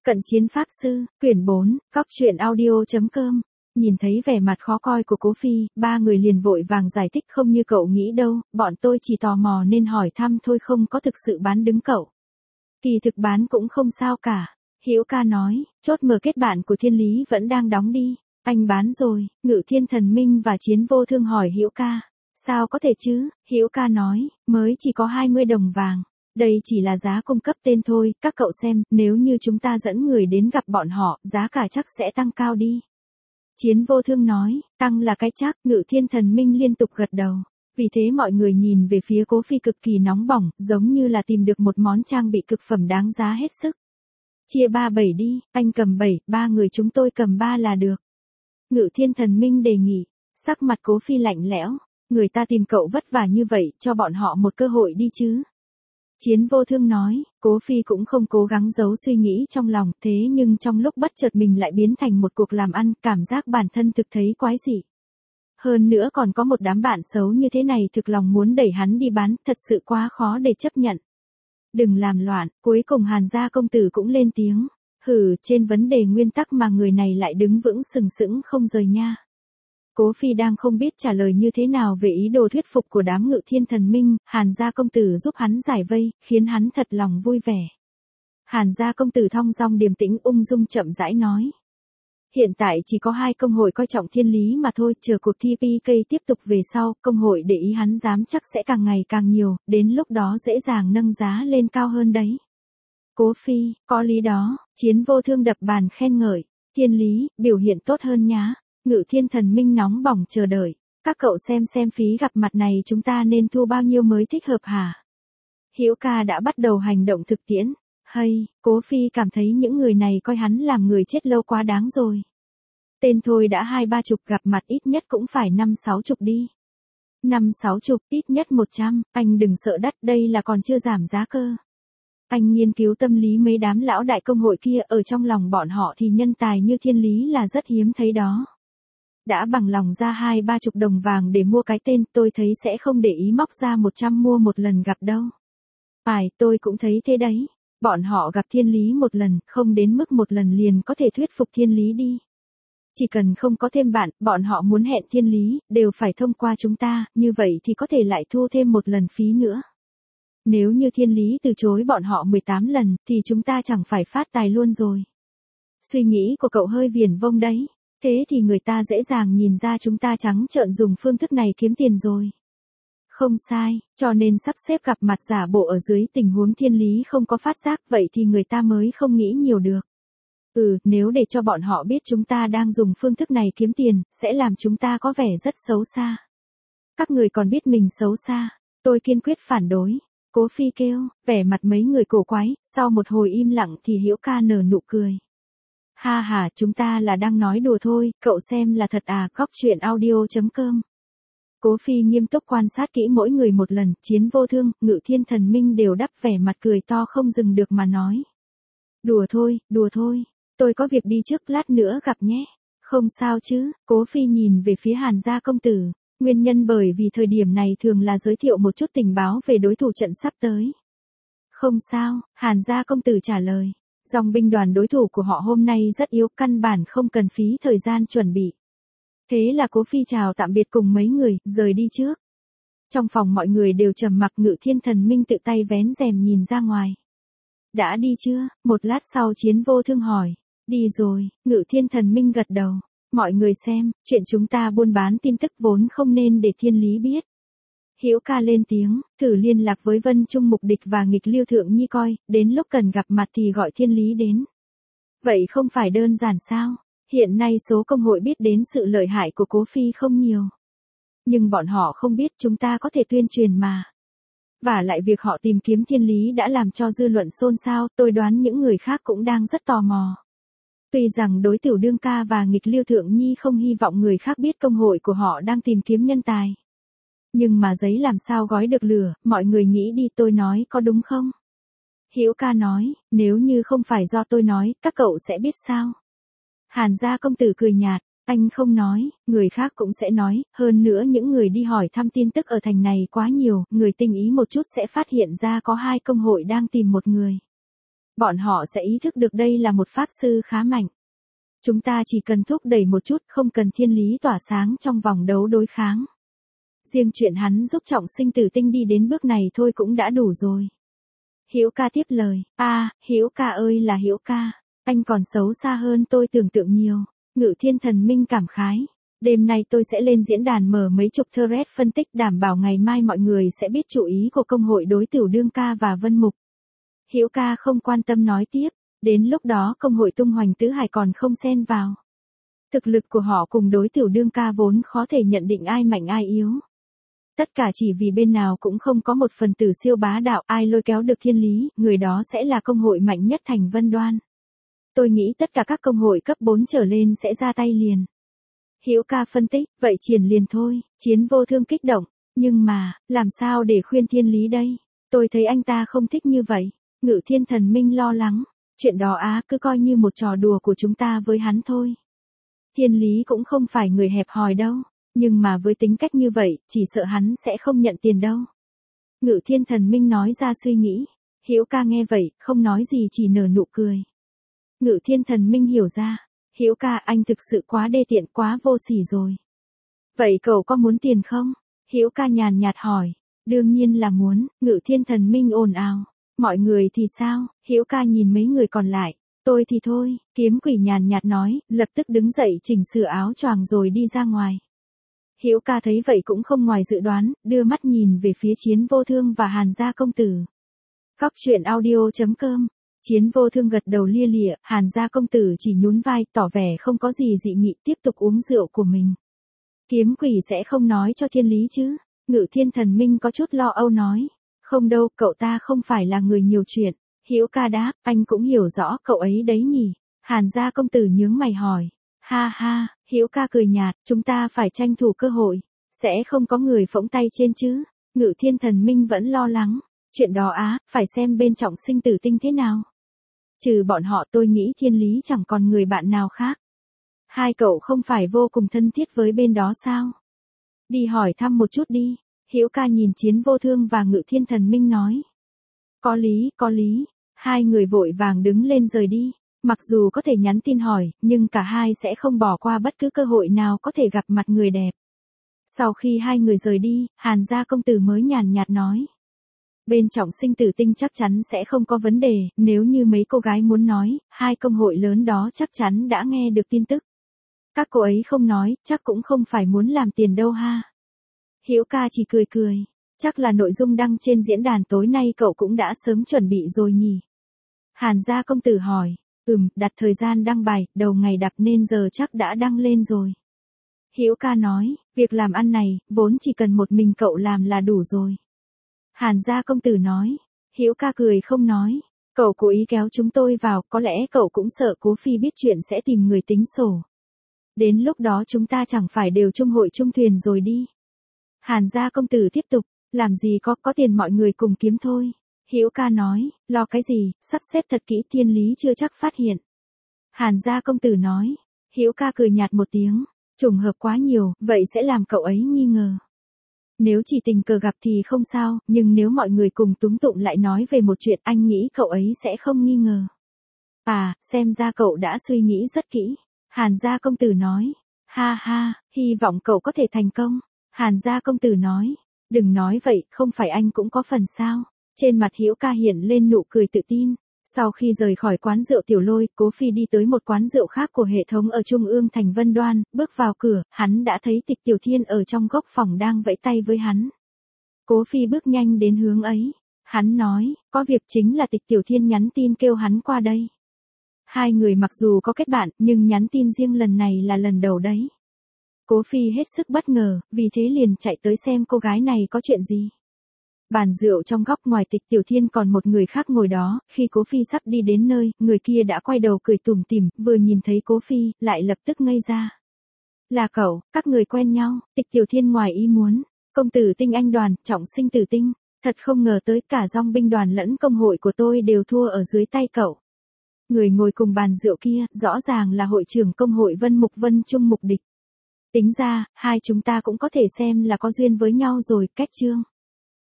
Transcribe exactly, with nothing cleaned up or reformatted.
Cận chiến pháp sư, quyển bốn, cóc truyện audio chấm com. Nhìn thấy vẻ mặt khó coi của Cố Phi, ba người liền vội vàng giải thích không như cậu nghĩ đâu, bọn tôi chỉ tò mò nên hỏi thăm thôi không có thực sự bán đứng cậu. Kỳ thực bán cũng không sao cả. Hữu Ca nói, chốt mở kết bạn của Thiên Lý vẫn đang đóng đi. Anh bán rồi. Ngự Thiên Thần Minh và Chiến Vô Thương hỏi Hữu Ca. Sao có thể chứ? Hữu Ca nói, mới chỉ có hai mươi đồng vàng. Đây chỉ là giá cung cấp tên thôi, các cậu xem, nếu như chúng ta dẫn người đến gặp bọn họ, giá cả chắc sẽ tăng cao đi. Chiến Vô Thương nói, tăng là cái chắc. Ngự Thiên Thần Minh liên tục gật đầu. Vì thế mọi người nhìn về phía Cố Phi cực kỳ nóng bỏng, giống như là tìm được một món trang bị cực phẩm đáng giá hết sức. Chia ba bảy đi, anh cầm bảy, ba người chúng tôi cầm ba là được. Ngự Thiên Thần Minh đề nghị. Sắc mặt Cố Phi lạnh lẽo. Người ta tìm cậu vất vả như vậy, cho bọn họ một cơ hội đi chứ. Chiến Vô Thương nói, Cố Phi cũng không cố gắng giấu suy nghĩ trong lòng, thế nhưng trong lúc bất chợt mình lại biến thành một cuộc làm ăn, cảm giác bản thân thực thấy quái dị. Hơn nữa còn có một đám bạn xấu như thế này thực lòng muốn đẩy hắn đi bán, thật sự quá khó để chấp nhận. Đừng làm loạn, cuối cùng Hàn gia công tử cũng lên tiếng. Hừ, trên vấn đề nguyên tắc mà người này lại đứng vững sừng sững không rời nha. Cố Phi đang không biết trả lời như thế nào về ý đồ thuyết phục của đám Ngự Thiên Thần Minh, Hàn gia công tử giúp hắn giải vây, khiến hắn thật lòng vui vẻ. Hàn gia công tử thong dong điềm tĩnh ung dung chậm rãi nói. Hiện tại chỉ có hai công hội coi trọng Thiên Lý mà thôi, chờ cuộc thi pê ca tiếp tục về sau, công hội để ý hắn dám chắc sẽ càng ngày càng nhiều, đến lúc đó dễ dàng nâng giá lên cao hơn đấy. Cố Phi, có lý đó. Chiến Vô Thương đập bàn khen ngợi. Thiên Lý, biểu hiện tốt hơn nhá. Ngự Thiên Thần Minh nóng bỏng chờ đợi. Các cậu xem xem phí gặp mặt này chúng ta nên thu bao nhiêu mới thích hợp hả? Hữu Ca đã bắt đầu hành động thực tiễn. Hay, Cố Phi cảm thấy những người này coi hắn làm người chết lâu quá đáng rồi. Tên thôi đã hai ba chục, gặp mặt ít nhất cũng phải năm sáu chục đi. Năm sáu chục, ít nhất một trăm, anh đừng sợ đắt, đây là còn chưa giảm giá cơ. Anh nghiên cứu tâm lý mấy đám lão đại công hội kia, ở trong lòng bọn họ thì nhân tài như Thiên Lý là rất hiếm thấy đó. Đã bằng lòng ra hai ba chục đồng vàng để mua cái tên, tôi thấy sẽ không để ý móc ra một trăm mua một lần gặp đâu. Phải, tôi cũng thấy thế đấy. Bọn họ gặp Thiên Lý một lần, không đến mức một lần liền có thể thuyết phục Thiên Lý đi. Chỉ cần không có thêm bạn, bọn họ muốn hẹn Thiên Lý, đều phải thông qua chúng ta, như vậy thì có thể lại thu thêm một lần phí nữa. Nếu như Thiên Lý từ chối bọn họ mười tám lần, thì chúng ta chẳng phải phát tài luôn rồi. Suy nghĩ của cậu hơi viển vông đấy. Thế thì người ta dễ dàng nhìn ra chúng ta trắng trợn dùng phương thức này kiếm tiền rồi. Không sai, cho nên sắp xếp gặp mặt giả bộ ở dưới tình huống Thiên Lý không có phát giác, vậy thì người ta mới không nghĩ nhiều được. Ừ, nếu để cho bọn họ biết chúng ta đang dùng phương thức này kiếm tiền, sẽ làm chúng ta có vẻ rất xấu xa. Các người còn biết mình xấu xa, tôi kiên quyết phản đối. Cố Phi kêu, vẻ mặt mấy người cổ quái, sau một hồi im lặng thì Hữu Ca nở nụ cười. Ha ha, chúng ta là đang nói đùa thôi, cậu xem là thật à, cóc truyện audio chấm com. Cố Phi nghiêm túc quan sát kỹ mỗi người một lần, Chiến Vô Thương, Ngự Thiên Thần Minh đều đắp vẻ mặt cười to không dừng được mà nói. Đùa thôi, đùa thôi, tôi có việc đi trước, lát nữa gặp nhé. Không sao chứ, Cố Phi nhìn về phía Hàn gia công tử, nguyên nhân bởi vì thời điểm này thường là giới thiệu một chút tình báo về đối thủ trận sắp tới. Không sao, Hàn gia công tử trả lời. Dòng binh đoàn đối thủ của họ hôm nay rất yếu, căn bản không cần phí thời gian chuẩn bị. Thế là Cố Phi chào tạm biệt cùng mấy người, rời đi trước. Trong phòng mọi người đều trầm mặc, Ngự Thiên Thần Minh tự tay vén rèm nhìn ra ngoài. Đã đi chưa? Một lát sau Chiến Vô Thương hỏi. Đi rồi, Ngự Thiên Thần Minh gật đầu. Mọi người xem, chuyện chúng ta buôn bán tin tức vốn không nên để Thiên Lý biết. Hữu Ca lên tiếng, thử liên lạc với Vân Trung Mục Địch và Nghịch Lưu Thượng Nhi coi, đến lúc cần gặp mặt thì gọi Thiên Lý đến. Vậy không phải đơn giản sao? Hiện nay số công hội biết đến sự lợi hại của Cố Phi không nhiều. Nhưng bọn họ không biết chúng ta có thể tuyên truyền mà. Và lại việc họ tìm kiếm Thiên Lý đã làm cho dư luận xôn xao, tôi đoán những người khác cũng đang rất tò mò. Tuy rằng đối Tiểu Đương Ca và Nghịch Lưu Thượng Nhi không hy vọng người khác biết công hội của họ đang tìm kiếm nhân tài. Nhưng mà giấy làm sao gói được lửa, mọi người nghĩ đi, tôi nói có đúng không? Hữu Ca nói, nếu như không phải do tôi nói, các cậu sẽ biết sao? Hàn gia công tử cười nhạt, anh không nói, người khác cũng sẽ nói, hơn nữa những người đi hỏi thăm tin tức ở thành này quá nhiều, người tinh ý một chút sẽ phát hiện ra có hai công hội đang tìm một người. Bọn họ sẽ ý thức được đây là một pháp sư khá mạnh. Chúng ta chỉ cần thúc đẩy một chút, không cần thiên lý tỏa sáng trong vòng đấu đối kháng. Riêng chuyện hắn giúp trọng sinh tử tinh đi đến bước này thôi cũng đã đủ rồi. Hữu ca tiếp lời, a, à, Hữu ca ơi là Hữu ca, anh còn xấu xa hơn tôi tưởng tượng nhiều. Ngự Thiên Thần Minh cảm khái. Đêm nay tôi sẽ lên diễn đàn mở mấy chục thread phân tích đảm bảo ngày mai mọi người sẽ biết chủ ý của công hội đối Tiểu Đương ca và Vân Mục. Hữu ca không quan tâm nói tiếp, đến lúc đó công hội tung hoành tứ hải còn không xen vào. Thực lực của họ cùng đối Tiểu Đương ca vốn khó thể nhận định ai mạnh ai yếu. Tất cả chỉ vì bên nào cũng không có một phần tử siêu bá đạo, ai lôi kéo được thiên lý, người đó sẽ là công hội mạnh nhất thành Vân Đoan. Tôi nghĩ tất cả các công hội cấp bốn trở lên sẽ ra tay liền. Hữu ca phân tích, vậy triển liền thôi, Chiến Vô Thương kích động, nhưng mà, làm sao để khuyên thiên lý đây? Tôi thấy anh ta không thích như vậy. Ngự Thiên Thần Minh lo lắng, chuyện đó á cứ coi như một trò đùa của chúng ta với hắn thôi. Thiên lý cũng không phải người hẹp hòi đâu, nhưng mà với tính cách như vậy, chỉ sợ hắn sẽ không nhận tiền đâu. Ngự Thiên Thần Minh nói ra suy nghĩ, Hữu ca nghe vậy, không nói gì chỉ nở nụ cười. Ngự Thiên Thần Minh hiểu ra, Hữu ca anh thực sự quá đê tiện quá vô sỉ rồi. Vậy cậu có muốn tiền không? Hữu ca nhàn nhạt hỏi, đương nhiên là muốn. Ngự Thiên Thần Minh ồn ào, mọi người thì sao? Hữu ca nhìn mấy người còn lại, tôi thì thôi. Kiếm Quỷ nhàn nhạt nói, lập tức đứng dậy chỉnh sửa áo choàng rồi đi ra ngoài. Hữu ca thấy vậy cũng không ngoài dự đoán, đưa mắt nhìn về phía Chiến Vô Thương và Hàn Gia công tử. Góc truyện audio chấm com. Chiến Vô Thương gật đầu lia lịa, Hàn Gia công tử chỉ nhún vai, tỏ vẻ không có gì dị nghị, tiếp tục uống rượu của mình. Kiếm Quỷ sẽ không nói cho thiên lý chứ? Ngự Thiên Thần Minh có chút lo âu nói. Không đâu, cậu ta không phải là người nhiều chuyện. Hữu ca đáp, anh cũng hiểu rõ cậu ấy đấy nhỉ. Hàn Gia công tử nhướng mày hỏi. Ha ha, Hữu ca cười nhạt, chúng ta phải tranh thủ cơ hội. Sẽ không có người phỗng tay trên chứ? Ngự Thiên Thần Minh vẫn lo lắng. Chuyện đó á, phải xem bên trọng sinh tử tinh thế nào. Trừ bọn họ tôi nghĩ thiên lý chẳng còn người bạn nào khác. Hai cậu không phải vô cùng thân thiết với bên đó sao? Đi hỏi thăm một chút đi. Hữu ca nhìn Chiến Vô Thương và Ngự Thiên Thần Minh nói. Có lý, có lý. Hai người vội vàng đứng lên rời đi. Mặc dù có thể nhắn tin hỏi, nhưng cả hai sẽ không bỏ qua bất cứ cơ hội nào có thể gặp mặt người đẹp. Sau khi hai người rời đi, Hàn Gia công tử mới nhàn nhạt nói. Bên trọng sinh tử tinh chắc chắn sẽ không có vấn đề, nếu như mấy cô gái muốn nói, hai công hội lớn đó chắc chắn đã nghe được tin tức. Các cô ấy không nói, chắc cũng không phải muốn làm tiền đâu ha. Hữu ca chỉ cười cười, chắc là nội dung đăng trên diễn đàn tối nay cậu cũng đã sớm chuẩn bị rồi nhỉ. Hàn Gia công tử hỏi, ừm, đặt thời gian đăng bài, đầu ngày đặt nên giờ chắc đã đăng lên rồi. Hữu ca nói, việc làm ăn này, vốn chỉ cần một mình cậu làm là đủ rồi. Hàn Gia công tử nói, Hữu ca cười không nói, cậu cố ý kéo chúng tôi vào, có lẽ cậu cũng sợ Cố Phi biết chuyện sẽ tìm người tính sổ. Đến lúc đó chúng ta chẳng phải đều chung hội chung thuyền rồi đi. Hàn Gia công tử tiếp tục, làm gì có, có tiền mọi người cùng kiếm thôi. Hữu ca nói, lo cái gì, sắp xếp thật kỹ thiên lý chưa chắc phát hiện. Hàn Gia công tử nói, Hữu ca cười nhạt một tiếng, trùng hợp quá nhiều, vậy sẽ làm cậu ấy nghi ngờ. Nếu chỉ tình cờ gặp thì không sao, nhưng nếu mọi người cùng túm tụng lại nói về một chuyện anh nghĩ cậu ấy sẽ không nghi ngờ. À, xem ra cậu đã suy nghĩ rất kỹ. Hàn Gia công tử nói. Ha ha, hy vọng cậu có thể thành công. Hàn Gia công tử nói. Đừng nói vậy, không phải anh cũng có phần sao. Trên mặt Hữu ca hiện lên nụ cười tự tin. Sau khi rời khỏi quán rượu Tiểu Lôi, Cố Phi đi tới một quán rượu khác của hệ thống ở Trung ương thành Vân Đoan, bước vào cửa, hắn đã thấy Tịch Tiểu Thiên ở trong góc phòng đang vẫy tay với hắn. Cố Phi bước nhanh đến hướng ấy. Hắn nói, có việc chính là Tịch Tiểu Thiên nhắn tin kêu hắn qua đây. Hai người mặc dù có kết bạn, nhưng nhắn tin riêng lần này là lần đầu đấy. Cố Phi hết sức bất ngờ, vì thế liền chạy tới xem cô gái này có chuyện gì. Bàn rượu trong góc ngoài Tịch Tiểu Thiên còn một người khác ngồi đó, khi Cố Phi sắp đi đến nơi, người kia đã quay đầu cười tủm tỉm, vừa nhìn thấy Cố Phi, lại lập tức ngây ra. Là cậu, các người quen nhau. Tịch Tiểu Thiên ngoài ý muốn, công tử tinh anh đoàn, trọng sinh tử tinh, thật không ngờ tới cả dòng binh đoàn lẫn công hội của tôi đều thua ở dưới tay cậu. Người ngồi cùng bàn rượu kia, rõ ràng là hội trưởng công hội Vân Mục Vân Trung Mục Địch. Tính ra, hai chúng ta cũng có thể xem là có duyên với nhau rồi, cách chương.